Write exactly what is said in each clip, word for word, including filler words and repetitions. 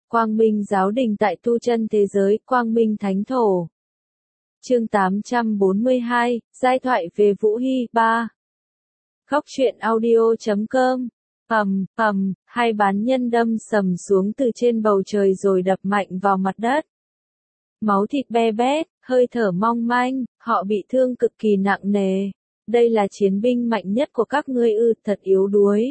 Quang Minh Giáo Đình tại tu chân thế giới, Quang Minh Thánh Thổ. Chương tám trăm bốn mươi hai, giai thoại về Vũ Hy, ba. Khóc chuyện audio chấm com. Ầm, ầm, hai bán nhân đâm sầm xuống từ trên bầu trời rồi đập mạnh vào mặt đất. Máu thịt be bét, hơi thở mong manh, họ bị thương cực kỳ nặng nề. Đây là chiến binh mạnh nhất của các ngươi ư, thật yếu đuối.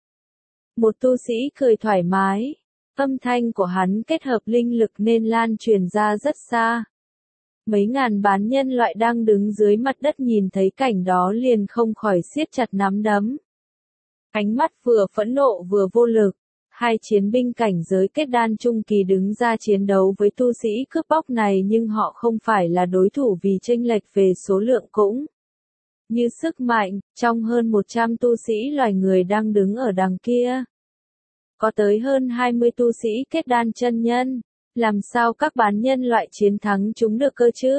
Một tu sĩ cười thoải mái. Âm thanh của hắn kết hợp linh lực nên lan truyền ra rất xa. Mấy ngàn bán nhân loại đang đứng dưới mặt đất nhìn thấy cảnh đó liền không khỏi siết chặt nắm đấm. Ánh mắt vừa phẫn nộ vừa vô lực. Hai chiến binh cảnh giới kết đan trung kỳ đứng ra chiến đấu với tu sĩ cướp bóc này nhưng họ không phải là đối thủ vì chênh lệch về số lượng cũng như sức mạnh, trong hơn một trăm tu sĩ loài người đang đứng ở đằng kia. Có tới hơn hai mươi tu sĩ kết đan chân nhân, làm sao các bán nhân loại chiến thắng chúng được cơ chứ?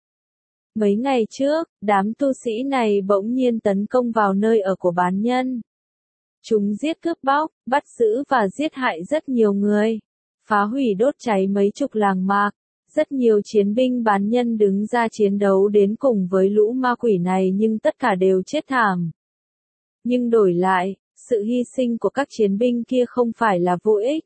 Mấy ngày trước, đám tu sĩ này bỗng nhiên tấn công vào nơi ở của bán nhân. Chúng giết cướp bóc, bắt giữ và giết hại rất nhiều người, phá hủy đốt cháy mấy chục làng mạc. Rất nhiều chiến binh bán nhân đứng ra chiến đấu đến cùng với lũ ma quỷ này nhưng tất cả đều chết thảm. Nhưng đổi lại, sự hy sinh của các chiến binh kia không phải là vô ích.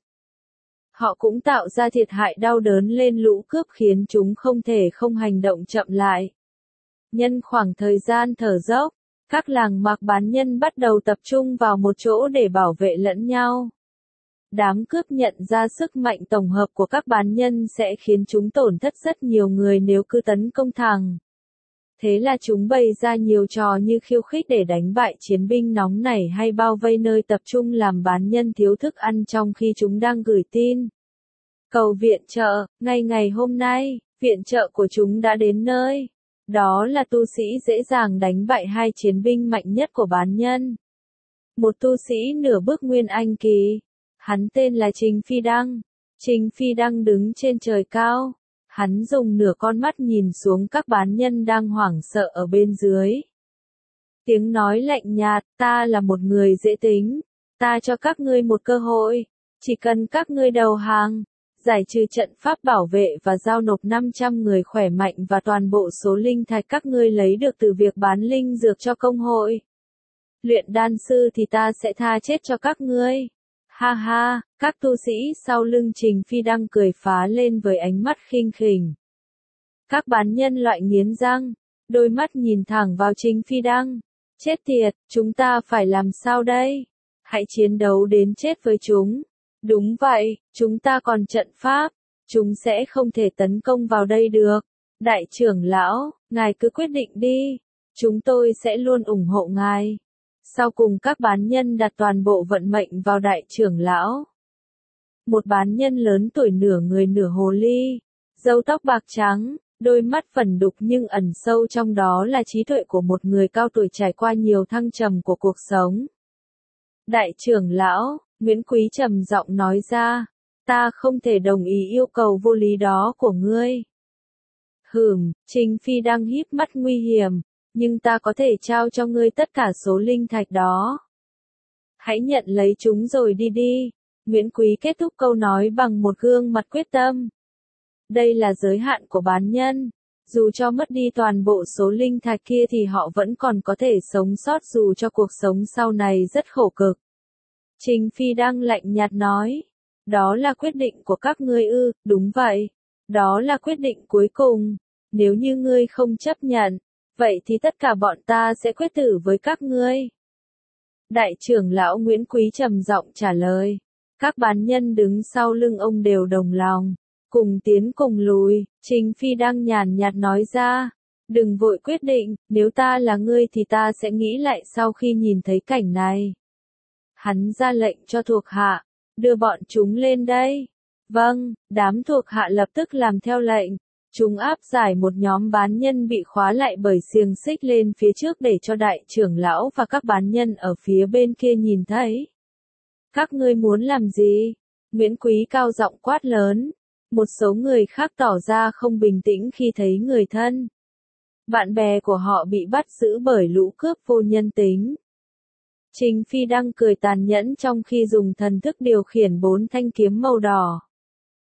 Họ cũng tạo ra thiệt hại đau đớn lên lũ cướp khiến chúng không thể không hành động chậm lại. Nhân khoảng thời gian thở dốc, các làng mạc bán nhân bắt đầu tập trung vào một chỗ để bảo vệ lẫn nhau. Đám cướp nhận ra sức mạnh tổng hợp của các bán nhân sẽ khiến chúng tổn thất rất nhiều người nếu cứ tấn công thẳng. Thế là chúng bày ra nhiều trò như khiêu khích để đánh bại chiến binh nóng nảy hay bao vây nơi tập trung làm bán nhân thiếu thức ăn trong khi chúng đang gửi tin cầu viện trợ. Ngay ngày hôm nay, viện trợ của chúng đã đến nơi. Đó là tu sĩ dễ dàng đánh bại hai chiến binh mạnh nhất của bán nhân. Một tu sĩ nửa bước nguyên anh kỳ. Hắn tên là Trình Phi Đăng. Trình Phi Đăng đứng trên trời cao. Hắn dùng nửa con mắt nhìn xuống các bán nhân đang hoảng sợ ở bên dưới. Tiếng nói lạnh nhạt, ta là một người dễ tính. Ta cho các ngươi một cơ hội. Chỉ cần các ngươi đầu hàng, giải trừ trận pháp bảo vệ và giao nộp năm trăm người khỏe mạnh và toàn bộ số linh thạch các ngươi lấy được từ việc bán linh dược cho công hội. Luyện đan sư thì ta sẽ tha chết cho các ngươi. Ha ha, các tu sĩ sau lưng Trình Phi Đăng cười phá lên với ánh mắt khinh khỉnh. Các bán nhân loại nghiến răng, đôi mắt nhìn thẳng vào Trình Phi Đăng. Chết tiệt, chúng ta phải làm sao đây? Hãy chiến đấu đến chết với chúng. Đúng vậy, chúng ta còn trận pháp, chúng sẽ không thể tấn công vào đây được. Đại trưởng lão, ngài cứ quyết định đi, chúng tôi sẽ luôn ủng hộ ngài. Sau cùng các bán nhân đặt toàn bộ vận mệnh vào đại trưởng lão. Một bán nhân lớn tuổi nửa người nửa hồ ly, râu tóc bạc trắng, đôi mắt phẩn đục nhưng ẩn sâu trong đó là trí tuệ của một người cao tuổi trải qua nhiều thăng trầm của cuộc sống. Đại trưởng lão, Nguyễn Quý trầm giọng nói ra, ta không thể đồng ý yêu cầu vô lý đó của ngươi. Hừm, Trình Phi đang híp mắt nguy hiểm, nhưng ta có thể trao cho ngươi tất cả số linh thạch đó. Hãy nhận lấy chúng rồi đi đi. Nguyễn Quý kết thúc câu nói bằng một gương mặt quyết tâm. Đây là giới hạn của bán nhân. Dù cho mất đi toàn bộ số linh thạch kia thì họ vẫn còn có thể sống sót dù cho cuộc sống sau này rất khổ cực. Trình Phi Đăng lạnh nhạt nói. Đó là quyết định của các ngươi ư, đúng vậy. Đó là quyết định cuối cùng. Nếu như ngươi không chấp nhận, vậy thì tất cả bọn ta sẽ quyết tử với các ngươi. Đại trưởng lão Nguyễn Quý trầm giọng trả lời. Các bán nhân đứng sau lưng ông đều đồng lòng. Cùng tiến cùng lùi, Trình Phi Đăng nhàn nhạt nói ra. Đừng vội quyết định, nếu ta là ngươi thì ta sẽ nghĩ lại sau khi nhìn thấy cảnh này. Hắn ra lệnh cho thuộc hạ, đưa bọn chúng lên đây. Vâng, đám thuộc hạ lập tức làm theo lệnh. Chúng áp giải một nhóm bán nhân bị khóa lại bởi xiềng xích lên phía trước để cho đại trưởng lão và các bán nhân ở phía bên kia nhìn thấy. Các ngươi muốn làm gì? Nguyễn Quý cao giọng quát lớn. Một số người khác tỏ ra không bình tĩnh khi thấy người thân, bạn bè của họ bị bắt giữ bởi lũ cướp vô nhân tính. Trình Phi Đăng cười tàn nhẫn trong khi dùng thần thức điều khiển bốn thanh kiếm màu đỏ.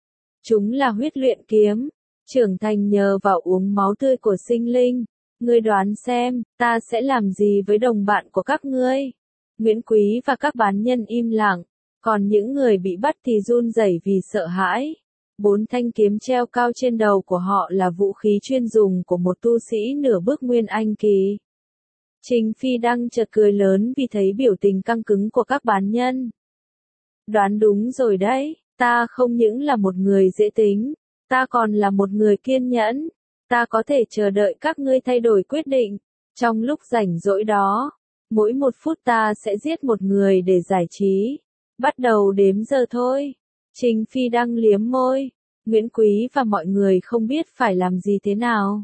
Chúng là huyết luyện kiếm, trưởng thành nhờ vào uống máu tươi của sinh linh. Ngươi đoán xem, ta sẽ làm gì với đồng bạn của các ngươi? Nguyễn Quý và các bán nhân im lặng, còn những người bị bắt thì run rẩy vì sợ hãi. Bốn thanh kiếm treo cao trên đầu của họ là vũ khí chuyên dùng của một tu sĩ nửa bước nguyên anh kỳ. Trình Phi Đăng chợt cười lớn vì thấy biểu tình căng cứng của các bán nhân. Đoán đúng rồi đấy, ta không những là một người dễ tính, ta còn là một người kiên nhẫn. Ta có thể chờ đợi các ngươi thay đổi quyết định. Trong lúc rảnh rỗi đó, mỗi một phút ta sẽ giết một người để giải trí. Bắt đầu đếm giờ thôi. Trình Phi Đăng liếm môi. Nguyễn Quý và mọi người không biết phải làm gì thế nào.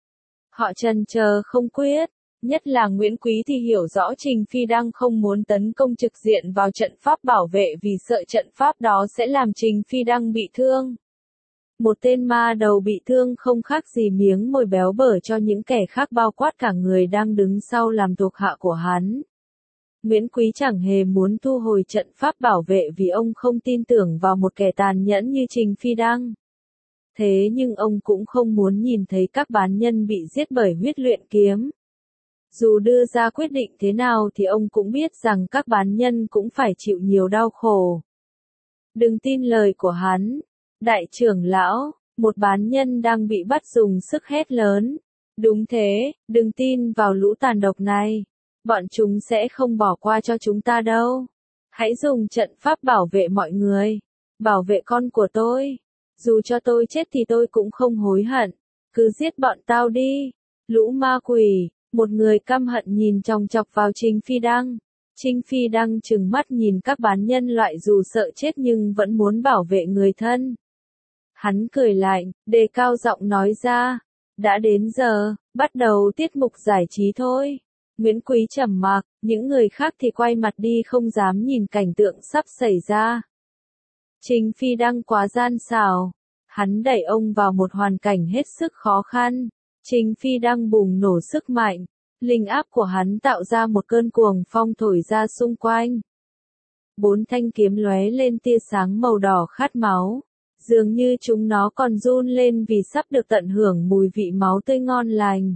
Họ chần chờ không quyết. Nhất là Nguyễn Quý thì hiểu rõ Trình Phi Đăng không muốn tấn công trực diện vào trận pháp bảo vệ vì sợ trận pháp đó sẽ làm Trình Phi Đăng bị thương. Một tên ma đầu bị thương không khác gì miếng mồi béo bở cho những kẻ khác bao quát cả người đang đứng sau làm thuộc hạ của hắn. Nguyễn Quý chẳng hề muốn thu hồi trận pháp bảo vệ vì ông không tin tưởng vào một kẻ tàn nhẫn như Trình Phi Đăng. Thế nhưng ông cũng không muốn nhìn thấy các bán nhân bị giết bởi huyết luyện kiếm. Dù đưa ra quyết định thế nào thì ông cũng biết rằng các bán nhân cũng phải chịu nhiều đau khổ. Đừng tin lời của hắn. Đại trưởng lão, một bán nhân đang bị bắt dùng sức hét lớn. Đúng thế, đừng tin vào lũ tàn độc này. Bọn chúng sẽ không bỏ qua cho chúng ta đâu. Hãy dùng trận pháp bảo vệ mọi người. Bảo vệ con của tôi. Dù cho tôi chết thì tôi cũng không hối hận. Cứ giết bọn tao đi. Lũ ma quỷ, một người căm hận nhìn chòng chọc vào Trình Phi Đăng. Trình Phi Đăng trừng mắt nhìn các bán nhân loại dù sợ chết nhưng vẫn muốn bảo vệ người thân. Hắn cười lạnh, đề cao giọng nói ra. Đã đến giờ, bắt đầu tiết mục giải trí thôi. Nguyễn Quý trầm mặc, những người khác thì quay mặt đi không dám nhìn cảnh tượng sắp xảy ra. Trình Phi Đăng quá gian xảo. Hắn đẩy ông vào một hoàn cảnh hết sức khó khăn. Trình Phi Đăng bùng nổ sức mạnh. Linh áp của hắn tạo ra một cơn cuồng phong thổi ra xung quanh. Bốn thanh kiếm lóe lên tia sáng màu đỏ khát máu. Dường như chúng nó còn run lên vì sắp được tận hưởng mùi vị máu tươi ngon lành.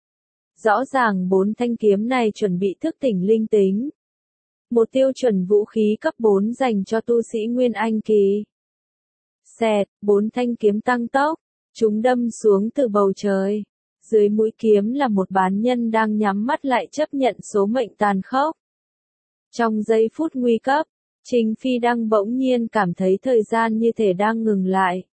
Rõ ràng bốn thanh kiếm này chuẩn bị thức tỉnh linh tính. Một tiêu chuẩn vũ khí cấp bốn dành cho tu sĩ Nguyên Anh kỳ. Xẹt, bốn thanh kiếm tăng tốc. Chúng đâm xuống từ bầu trời. Dưới mũi kiếm là một bán nhân đang nhắm mắt lại chấp nhận số mệnh tàn khốc. Trong giây phút nguy cấp, Trình Phi Đăng bỗng nhiên cảm thấy thời gian như thể đang ngừng lại.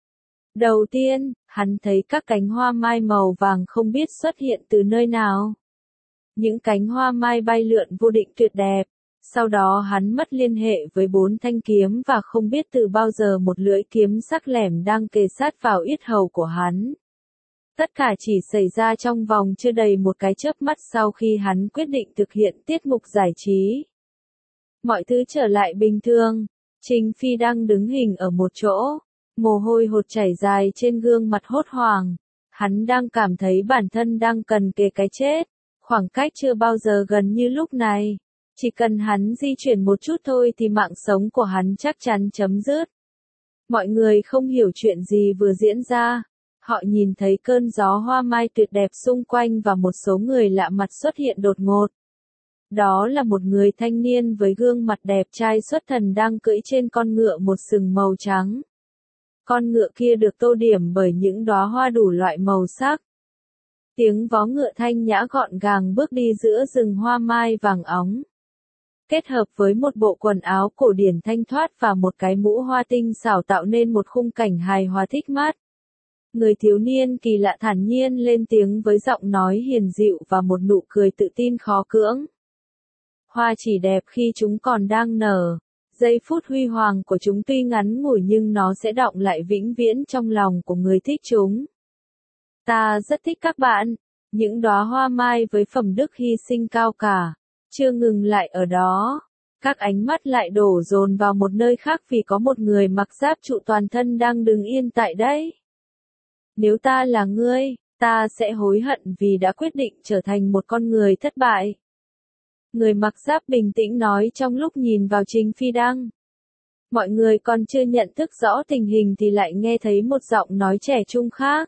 Đầu tiên, hắn thấy các cánh hoa mai màu vàng không biết xuất hiện từ nơi nào. Những cánh hoa mai bay lượn vô định tuyệt đẹp. Sau đó hắn mất liên hệ với bốn thanh kiếm và không biết từ bao giờ một lưỡi kiếm sắc lẻm đang kề sát vào yết hầu của hắn. Tất cả chỉ xảy ra trong vòng chưa đầy một cái chớp mắt sau khi hắn quyết định thực hiện tiết mục giải trí. Mọi thứ trở lại bình thường. Trình Phi Đăng đứng hình ở một chỗ. Mồ hôi hột chảy dài trên gương mặt hốt hoảng. Hắn đang cảm thấy bản thân đang cần kề cái chết. Khoảng cách chưa bao giờ gần như lúc này. Chỉ cần hắn di chuyển một chút thôi thì mạng sống của hắn chắc chắn chấm dứt. Mọi người không hiểu chuyện gì vừa diễn ra. Họ nhìn thấy cơn gió hoa mai tuyệt đẹp xung quanh và một số người lạ mặt xuất hiện đột ngột. Đó là một người thanh niên với gương mặt đẹp trai xuất thần đang cưỡi trên con ngựa một sừng màu trắng. Con ngựa kia được tô điểm bởi những đóa hoa đủ loại màu sắc. Tiếng vó ngựa thanh nhã gọn gàng bước đi giữa rừng hoa mai vàng óng. Kết hợp với một bộ quần áo cổ điển thanh thoát và một cái mũ hoa tinh xảo tạo nên một khung cảnh hài hòa thích mắt. Người thiếu niên kỳ lạ thản nhiên lên tiếng với giọng nói hiền dịu và một nụ cười tự tin khó cưỡng. Hoa chỉ đẹp khi chúng còn đang nở. Giây phút huy hoàng của chúng tuy ngắn ngủi nhưng nó sẽ đọng lại vĩnh viễn trong lòng của người thích chúng. Ta rất thích các bạn. Những đóa hoa mai với phẩm đức hy sinh cao cả. Chưa ngừng lại ở đó. Các ánh mắt lại đổ dồn vào một nơi khác vì có một người mặc giáp trụ toàn thân đang đứng yên tại đây. Nếu ta là ngươi, ta sẽ hối hận vì đã quyết định trở thành một con người thất bại. Người mặc giáp bình tĩnh nói trong lúc nhìn vào Trình Phi Đăng. Mọi người còn chưa nhận thức rõ tình hình thì lại nghe thấy một giọng nói trẻ trung khác.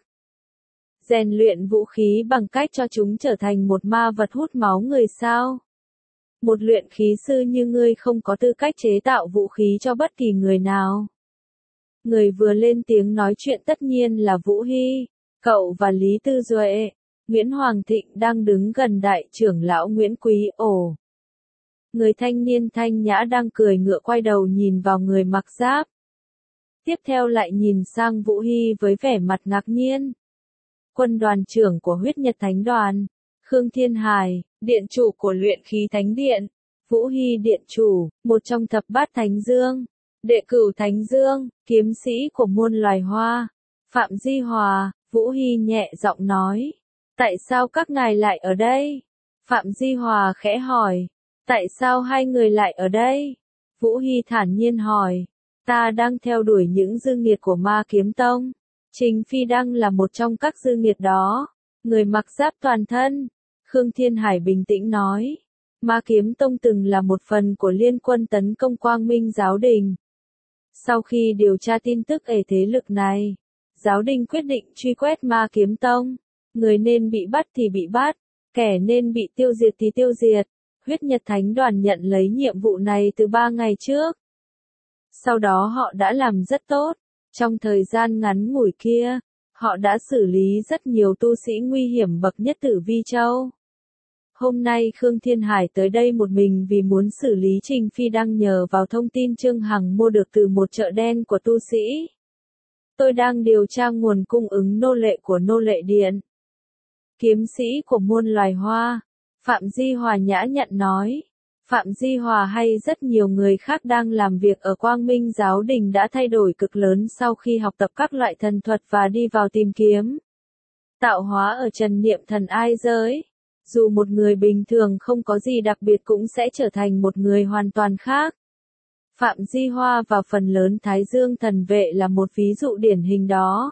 Rèn luyện vũ khí bằng cách cho chúng trở thành một ma vật hút máu người sao? Một luyện khí sư như ngươi không có tư cách chế tạo vũ khí cho bất kỳ người nào. Người vừa lên tiếng nói chuyện tất nhiên là Vũ Hy, cậu và Lý Tư Duệ. Nguyễn Hoàng Thịnh đang đứng gần đại trưởng lão Nguyễn Quý. Ồ! Người thanh niên thanh nhã đang cười ngựa quay đầu nhìn vào người mặc giáp. Tiếp theo lại nhìn sang Vũ Hy với vẻ mặt ngạc nhiên. Quân đoàn trưởng của Huyết Nhật Thánh Đoàn, Khương Thiên Hải, điện chủ của Luyện Khí Thánh Điện, Vũ Hy điện chủ, một trong thập bát Thánh Dương, đệ cửu Thánh Dương, kiếm sĩ của muôn loài hoa, Phạm Di Hòa. Vũ Hy nhẹ giọng nói. Tại sao các ngài lại ở đây? Phạm Di Hòa khẽ hỏi. Tại sao hai người lại ở đây? Vũ Hy thản nhiên hỏi. Ta đang theo đuổi những dư nghiệt của Ma Kiếm Tông. Trình Phi Đăng là một trong các dư nghiệt đó. Người mặc giáp toàn thân. Khương Thiên Hải bình tĩnh nói. Ma Kiếm Tông từng là một phần của liên quân tấn công Quang Minh Giáo Đình. Sau khi điều tra tin tức về thế lực này, Giáo Đình quyết định truy quét Ma Kiếm Tông. Người nên bị bắt thì bị bắt, kẻ nên bị tiêu diệt thì tiêu diệt. Huyết Nhật Thánh Đoàn nhận lấy nhiệm vụ này từ ba ngày trước. Sau đó họ đã làm rất tốt. Trong thời gian ngắn ngủi kia, họ đã xử lý rất nhiều tu sĩ nguy hiểm bậc nhất Tử Vi Châu. Hôm nay Khương Thiên Hải tới đây một mình vì muốn xử lý Trình Phi Đăng nhờ vào thông tin Trương Hằng mua được từ một chợ đen của tu sĩ. Tôi đang điều tra nguồn cung ứng nô lệ của nô lệ điện. Kiếm sĩ của muôn loài hoa, Phạm Di Hòa nhã nhặn nói. Phạm Di Hòa hay rất nhiều người khác đang làm việc ở Quang Minh Giáo Đình đã thay đổi cực lớn sau khi học tập các loại thần thuật và đi vào tìm kiếm tạo hóa ở trần niệm thần ai giới. Dù một người bình thường không có gì đặc biệt cũng sẽ trở thành một người hoàn toàn khác. Phạm Di Hoa và phần lớn Thái Dương thần vệ là một ví dụ điển hình đó.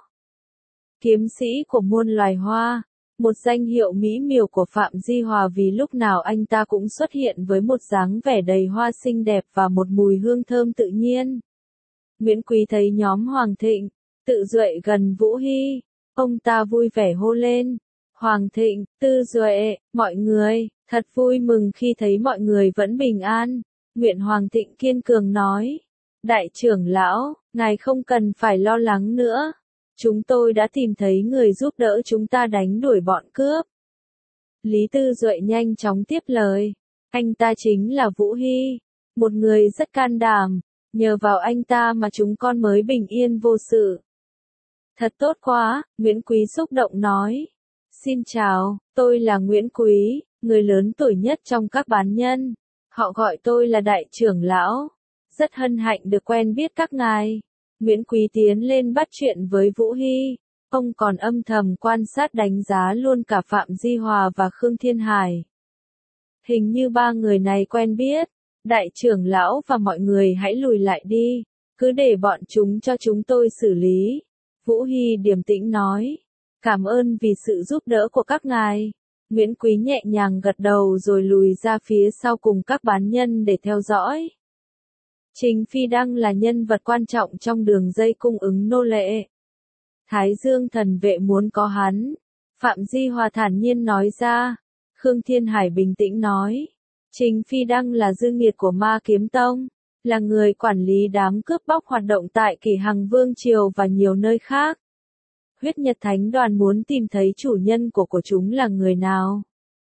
Kiếm sĩ của muôn loài hoa, một danh hiệu mỹ miều của Phạm Di Hòa vì lúc nào anh ta cũng xuất hiện với một dáng vẻ đầy hoa xinh đẹp và một mùi hương thơm tự nhiên. Nguyễn Quý thấy nhóm Hoàng Thịnh, Tự Duệ gần Vũ Hy, ông ta vui vẻ hô lên. Hoàng Thịnh, Tư Duệ, mọi người, thật vui mừng khi thấy mọi người vẫn bình an. Nguyễn Hoàng Thịnh kiên cường nói. Đại trưởng lão, ngài không cần phải lo lắng nữa. Chúng tôi đã tìm thấy người giúp đỡ chúng ta đánh đuổi bọn cướp. Lý Tư Duệ nhanh chóng tiếp lời. Anh ta chính là Vũ Hy, một người rất can đảm. Nhờ vào anh ta mà chúng con mới bình yên vô sự. Thật tốt quá, Nguyễn Quý xúc động nói. Xin chào, tôi là Nguyễn Quý, người lớn tuổi nhất trong các bán nhân. Họ gọi tôi là đại trưởng lão. Rất hân hạnh được quen biết các ngài. Nguyễn Quý tiến lên bắt chuyện với Vũ Hy. Ông còn âm thầm quan sát đánh giá luôn cả Phạm Di Hòa và Khương Thiên Hải. Hình như ba người này quen biết. Đại trưởng lão và mọi người hãy lùi lại đi. Cứ để bọn chúng cho chúng tôi xử lý. Vũ Hy điềm tĩnh nói. Cảm ơn vì sự giúp đỡ của các ngài. Nguyễn Quý nhẹ nhàng gật đầu rồi lùi ra phía sau cùng các bán nhân để theo dõi. Trình Phi Đăng là nhân vật quan trọng trong đường dây cung ứng nô lệ. Thái Dương thần vệ muốn có hắn. Phạm Di Hòa thản nhiên nói ra. Khương Thiên Hải bình tĩnh nói. Trình Phi Đăng là dư nghiệt của Ma Kiếm Tông, là người quản lý đám cướp bóc hoạt động tại Kỷ Hằng Vương Triều và nhiều nơi khác. Huyết Nhật Thánh Đoàn muốn tìm thấy chủ nhân của của chúng là người nào.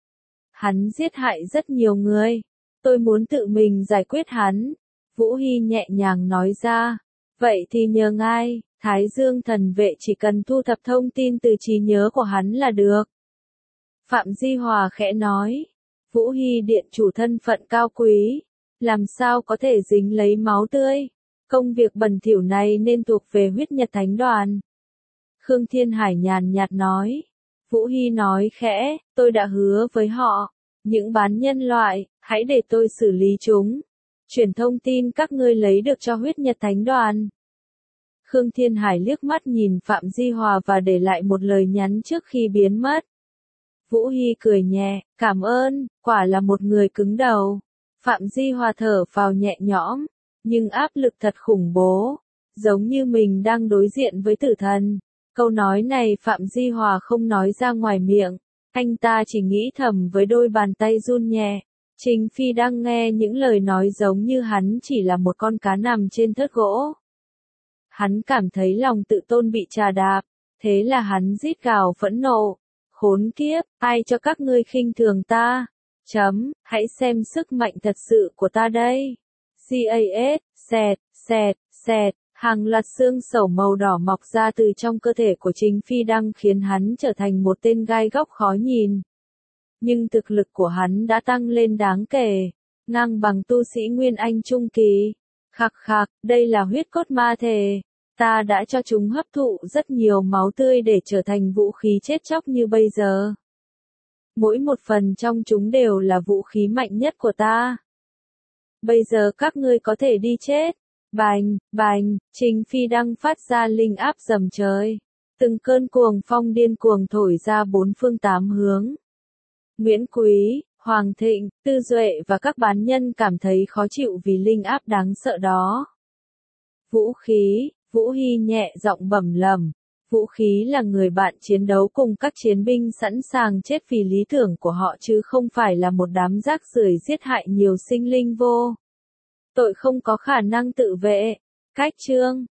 Hắn giết hại rất nhiều người. Tôi muốn tự mình giải quyết hắn. Vũ Hy nhẹ nhàng nói ra. Vậy thì nhờ ngài, Thái Dương thần vệ chỉ cần thu thập thông tin từ trí nhớ của hắn là được. Phạm Di Hòa khẽ nói. Vũ Hy điện chủ thân phận cao quý. Làm sao có thể dính lấy máu tươi. Công việc bẩn thỉu này nên thuộc về Huyết Nhật Thánh Đoàn. Khương Thiên Hải nhàn nhạt nói. Vũ Hy nói khẽ, tôi đã hứa với họ. Những bán nhân loại, hãy để tôi xử lý chúng. Chuyển thông tin các ngươi lấy được cho Huyết Nhật Thánh Đoàn. Khương Thiên Hải liếc mắt nhìn Phạm Di Hòa và để lại một lời nhắn trước khi biến mất. Vũ Hy cười nhẹ, cảm ơn, quả là một người cứng đầu. Phạm Di Hòa thở phào nhẹ nhõm. Nhưng áp lực thật khủng bố, giống như mình đang đối diện với tử thần. Câu nói này Phạm Di Hòa không nói ra ngoài miệng, anh ta chỉ nghĩ thầm với đôi bàn tay run nhẹ. Trình Phi đang nghe những lời nói giống như hắn chỉ là một con cá nằm trên thớt gỗ. Hắn cảm thấy lòng tự tôn bị trà đạp, thế là hắn rít gào phẫn nộ. Khốn kiếp, ai cho các ngươi khinh thường ta? Chấm, hãy xem sức mạnh thật sự của ta đây. CAS, xẹt, xẹt, xẹt, hàng loạt xương sẩu màu đỏ mọc ra từ trong cơ thể của Trình Phi Đăng khiến hắn trở thành một tên gai góc khó nhìn. Nhưng thực lực của hắn đã tăng lên đáng kể, ngang bằng tu sĩ Nguyên Anh Trung Kỳ. Khạc khạc, đây là huyết cốt ma thể. Ta đã cho chúng hấp thụ rất nhiều máu tươi để trở thành vũ khí chết chóc như bây giờ. Mỗi một phần trong chúng đều là vũ khí mạnh nhất của ta. Bây giờ các ngươi có thể đi chết. Bành, bành, Trình Phi Đăng phát ra linh áp dầm trời. Từng cơn cuồng phong điên cuồng thổi ra bốn phương tám hướng. Nguyễn Quý, Hoàng Thịnh, Tư Duệ và các bán nhân cảm thấy khó chịu vì linh áp đáng sợ đó. Vũ khí, Vũ Hy nhẹ giọng bẩm lầm. Vũ khí là người bạn chiến đấu cùng các chiến binh sẵn sàng chết vì lý tưởng của họ chứ không phải là một đám rác rưởi giết hại nhiều sinh linh vô tội không có khả năng tự vệ. Cách chương